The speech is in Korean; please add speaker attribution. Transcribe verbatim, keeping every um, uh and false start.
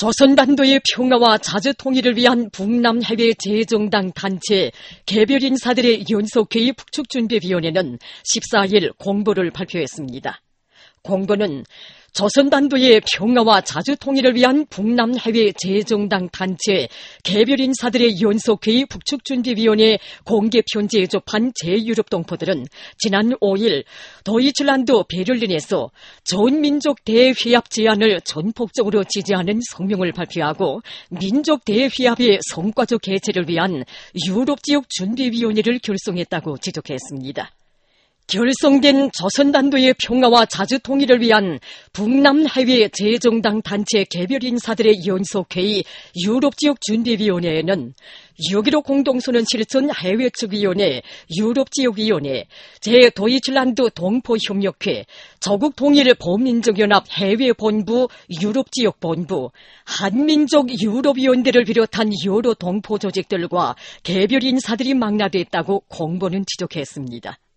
Speaker 1: 조선반도의 평화와 자주 통일을 위한 북남 해외 재정당 단체 개별 인사들의 연속회의 북측준비위원회는 십사일 공보를 발표했습니다. 공보는 조선반도의 평화와 자주 통일을 위한 북남 해외 재정당 단체 개별 인사들의 연속회의 북측준비위원회 공개 편지에 접한 제유럽 동포들은 지난 오일 도이칠란드 베를린에서 전민족 대회합 제안을 전폭적으로 지지하는 성명을 발표하고 민족 대회합의 성과적 개최를 위한 유럽지역 준비위원회를 결성했다고 지적했습니다. 결성된 조선반도의 평화와 자주 통일을 위한 북남 해외 재정당 단체 개별 인사들의 연속회의 유럽지역 준비위원회에는 유기로 공동선언 실천 해외측위원회, 유럽지역위원회, 제도이칠란드 동포협력회, 조국통일 범민족연합 해외본부, 유럽지역본부, 한민족 유럽위원회를 비롯한 여러 동포 조직들과 개별 인사들이 망라됐다고 공보는 지적했습니다.